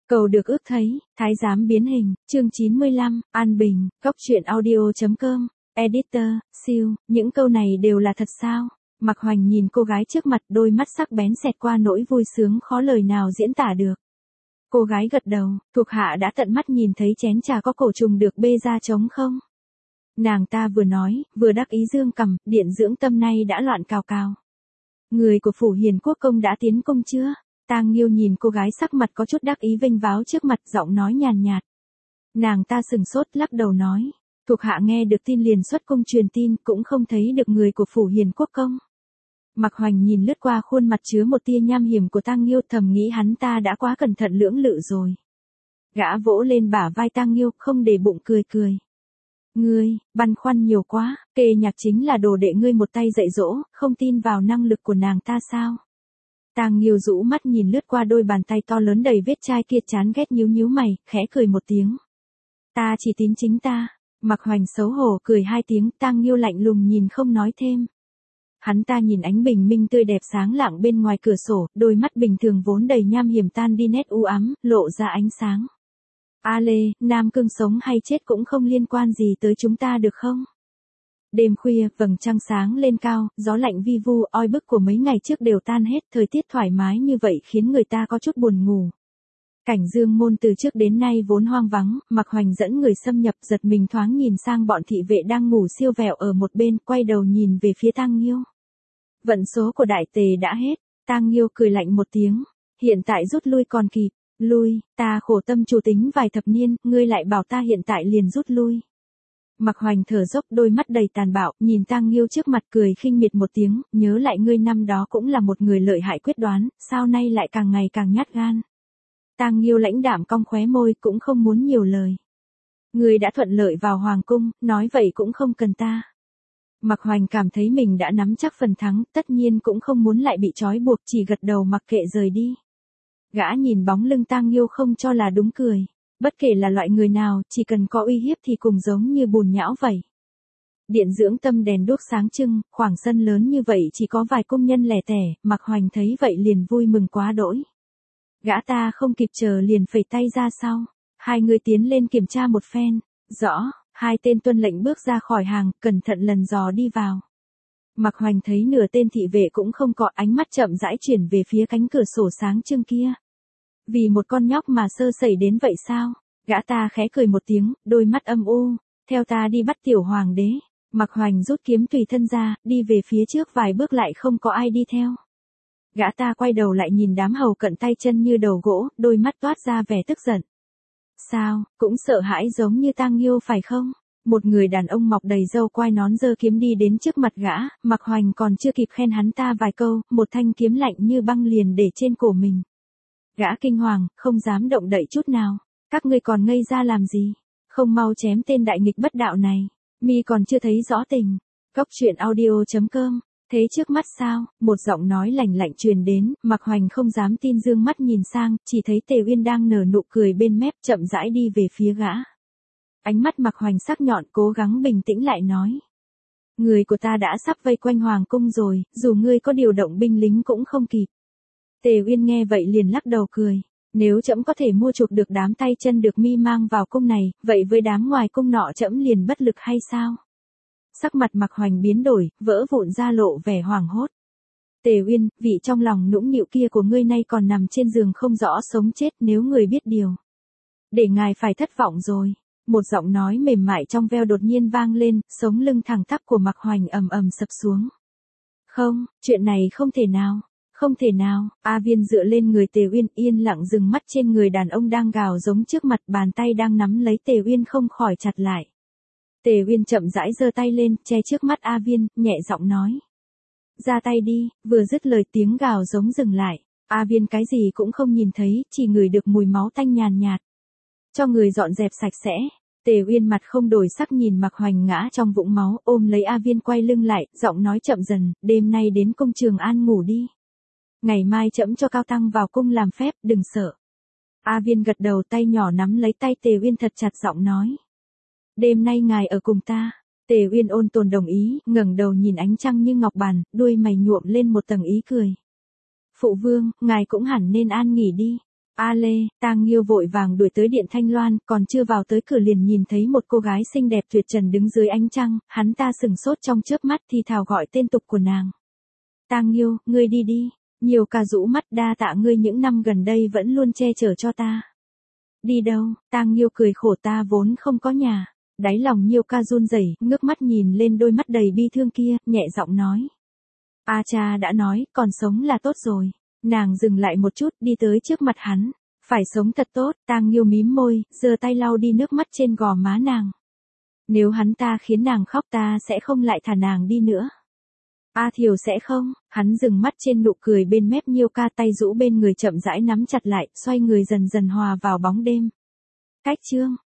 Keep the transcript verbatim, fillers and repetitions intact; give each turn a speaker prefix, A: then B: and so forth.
A: Cầu được ước thấy, thái giám biến hình, chương chín mươi lăm, An Bình, Cốc truyện audio.com, editor, siêu, những câu này đều là thật sao? Mạc Hoành nhìn cô gái trước mặt, đôi mắt sắc bén xẹt qua nỗi vui sướng khó lời nào diễn tả được. Cô gái gật đầu, thuộc hạ đã tận mắt nhìn thấy chén trà có cổ trùng được bê ra trống không? Nàng ta vừa nói, vừa đắc ý dương cằm, điện dưỡng tâm nay đã loạn cào cào. Người của phủ Hiền Quốc công đã tiến công chưa? Tang Nghiêu nhìn cô gái sắc mặt có chút đắc ý vênh váo trước mặt, giọng nói nhàn nhạt. Nàng ta sừng sốt lắc đầu nói, thuộc hạ nghe được tin liền xuất cung truyền tin, cũng không thấy được người của phủ Hiền Quốc công. Mạc Hoành nhìn lướt qua khuôn mặt chứa một tia nham hiểm của Tang Nghiêu, thầm nghĩ hắn ta đã quá cẩn thận lưỡng lự rồi. Gã vỗ lên bả vai Tang Nghiêu, không để bụng cười cười. Ngươi, băn khoăn nhiều quá, Kê Nhạc chính là đồ đệ ngươi một tay dạy dỗ, không tin vào năng lực của nàng ta sao? Tang Nghiêu rũ mắt nhìn lướt qua đôi bàn tay to lớn đầy vết chai kia, chán ghét nhíu nhíu mày, khẽ cười một tiếng. Ta chỉ tín chính ta. Mạc Hoành xấu hổ cười hai tiếng, Tang Nghiêu lạnh lùng nhìn không nói thêm. Hắn ta nhìn ánh bình minh tươi đẹp sáng lạng bên ngoài cửa sổ, đôi mắt bình thường vốn đầy nham hiểm tan đi nét u ám, lộ ra ánh sáng. A Lê, Nam Cương sống hay chết cũng không liên quan gì tới chúng ta được không? Đêm khuya, vầng trăng sáng lên cao, gió lạnh vi vu, oi bức của mấy ngày trước đều tan hết, thời tiết thoải mái như vậy khiến người ta có chút buồn ngủ. Cảnh Dương môn từ trước đến nay vốn hoang vắng, Mạc Hoành dẫn người xâm nhập, giật mình thoáng nhìn sang bọn thị vệ đang ngủ siêu vẹo ở một bên, quay đầu nhìn về phía Tang Nghiêu. Vận số của đại tề đã hết. Tang Nghiêu cười lạnh một tiếng, hiện tại rút lui còn kịp. Lui, ta khổ tâm chủ tính vài thập niên, ngươi lại bảo ta hiện tại liền rút lui. Mạc Hoành thở dốc, đôi mắt đầy tàn bạo, nhìn Tang Nghiêu trước mặt cười khinh miệt một tiếng, nhớ lại ngươi năm đó cũng là một người lợi hại quyết đoán, sao nay lại càng ngày càng nhát gan. Tang Nghiêu lãnh đạm cong khóe môi, cũng không muốn nhiều lời. Ngươi đã thuận lợi vào hoàng cung, nói vậy cũng không cần ta. Mạc Hoành cảm thấy mình đã nắm chắc phần thắng, tất nhiên cũng không muốn lại bị trói buộc, chỉ gật đầu mặc kệ rời đi. Gã nhìn bóng lưng Tang Nghiêu không cho là đúng cười. Bất kể là loại người nào, chỉ cần có uy hiếp thì cùng giống như bùn nhão vậy. Điện dưỡng tâm đèn đuốc sáng trưng, khoảng sân lớn như vậy chỉ có vài công nhân lẻ tẻ, Mạc Hoành thấy vậy liền vui mừng quá đỗi. Gã ta không kịp chờ liền phẩy tay ra sau. Hai người tiến lên kiểm tra một phen. Rõ, hai tên tuân lệnh bước ra khỏi hàng, cẩn thận lần dò đi vào. Mạc Hoành thấy nửa tên thị vệ cũng không có, ánh mắt chậm rãi chuyển về phía cánh cửa sổ sáng trưng kia. Vì một con nhóc mà sơ sẩy đến vậy sao? Gã ta khẽ cười một tiếng, đôi mắt âm u, theo ta đi bắt tiểu hoàng đế. Mạc Hoành rút kiếm tùy thân ra, đi về phía trước vài bước lại không có ai đi theo. Gã ta quay đầu lại nhìn đám hầu cận tay chân như đầu gỗ, đôi mắt toát ra vẻ tức giận. Sao, cũng sợ hãi giống như Tang Nghiêu phải không? Một người đàn ông mọc đầy râu quai nón giơ kiếm đi đến trước mặt gã, Mạc Hoành còn chưa kịp khen hắn ta vài câu, một thanh kiếm lạnh như băng liền để trên cổ mình. Gã kinh hoàng, không dám động đậy chút nào. Các ngươi còn ngây ra làm gì? Không mau chém tên đại nghịch bất đạo này. Mi còn chưa thấy rõ tình. Cốc truyện audio.com. Thế trước mắt sao? Một giọng nói lạnh lạnh truyền đến, Mạc Hoành không dám tin dương mắt nhìn sang, chỉ thấy Tề Uyên đang nở nụ cười bên mép chậm rãi đi về phía gã. Ánh mắt Mạc Hoành sắc nhọn, cố gắng bình tĩnh lại nói. Người của ta đã sắp vây quanh hoàng cung rồi, dù ngươi có điều động binh lính cũng không kịp. Tề Uyên nghe vậy liền lắc đầu cười. Nếu trẫm có thể mua chuộc được đám tay chân được mi mang vào cung này, vậy với đám ngoài cung nọ trẫm liền bất lực hay sao? Sắc mặt Mạc Hoành biến đổi, vỡ vụn ra lộ vẻ hoảng hốt. Tề Uyên, vị trong lòng nũng nịu kia của ngươi nay còn nằm trên giường không rõ sống chết, nếu người biết điều. Để ngài phải thất vọng rồi. Một giọng nói mềm mại trong veo đột nhiên vang lên, sống lưng thẳng tắp của Mạc Hoành ầm ầm sập xuống. Không, chuyện này không thể nào. Không thể nào. A Viên dựa lên người Tề Uyên, yên lặng dừng mắt trên người đàn ông đang gào giống trước mặt, bàn tay đang nắm lấy Tề Uyên không khỏi chặt lại. Tề Uyên chậm rãi giơ tay lên, che trước mắt A Viên, nhẹ giọng nói. Ra tay đi. Vừa dứt lời tiếng gào giống dừng lại. A Viên cái gì cũng không nhìn thấy, chỉ ngửi được mùi máu tanh nhàn nhạt. Cho người dọn dẹp sạch sẽ. Tề Uyên mặt không đổi sắc nhìn Mạc Hoành ngã trong vũng máu, ôm lấy A Viên quay lưng lại, giọng nói chậm dần, đêm nay đến cung Trường An ngủ đi. Ngày mai trẫm cho Cao Tăng vào cung làm phép, đừng sợ. A Viên gật đầu, tay nhỏ nắm lấy tay Tề Uyên thật chặt, giọng nói. Đêm nay ngài ở cùng ta. Tề Uyên ôn tồn đồng ý, ngẩng đầu nhìn ánh trăng như ngọc bàn, đuôi mày nhuộm lên một tầng ý cười. Phụ vương, ngài cũng hẳn nên an nghỉ đi. A Lê, Tang Nghiêu vội vàng đuổi tới điện Thanh Loan, còn chưa vào tới cửa liền nhìn thấy một cô gái xinh đẹp tuyệt trần đứng dưới ánh trăng, hắn ta sừng sốt trong chớp mắt thì thào gọi tên tục của nàng. Tang Nghiêu, ngươi đi đi. Nhiều Ca rũ mắt, đa tạ ngươi những năm gần đây vẫn luôn che chở cho ta. Đi đâu? Tang Nghiêu cười khổ, ta vốn không có nhà. Đáy lòng Nhiêu Ca run rẩy, ngước mắt nhìn lên đôi mắt đầy bi thương kia, nhẹ giọng nói. A cha đã nói, còn sống là tốt rồi. Nàng dừng lại một chút, đi tới trước mặt hắn. Phải sống thật tốt, Tang Nghiêu mím môi, giơ tay lau đi nước mắt trên gò má nàng. Nếu hắn ta khiến nàng khóc ta sẽ không lại thả nàng đi nữa. A Thiều sẽ không, hắn dừng mắt trên nụ cười bên mép Nhiêu Ca, tay rũ bên người chậm rãi nắm chặt lại, xoay người dần dần hòa vào bóng đêm. Cách chương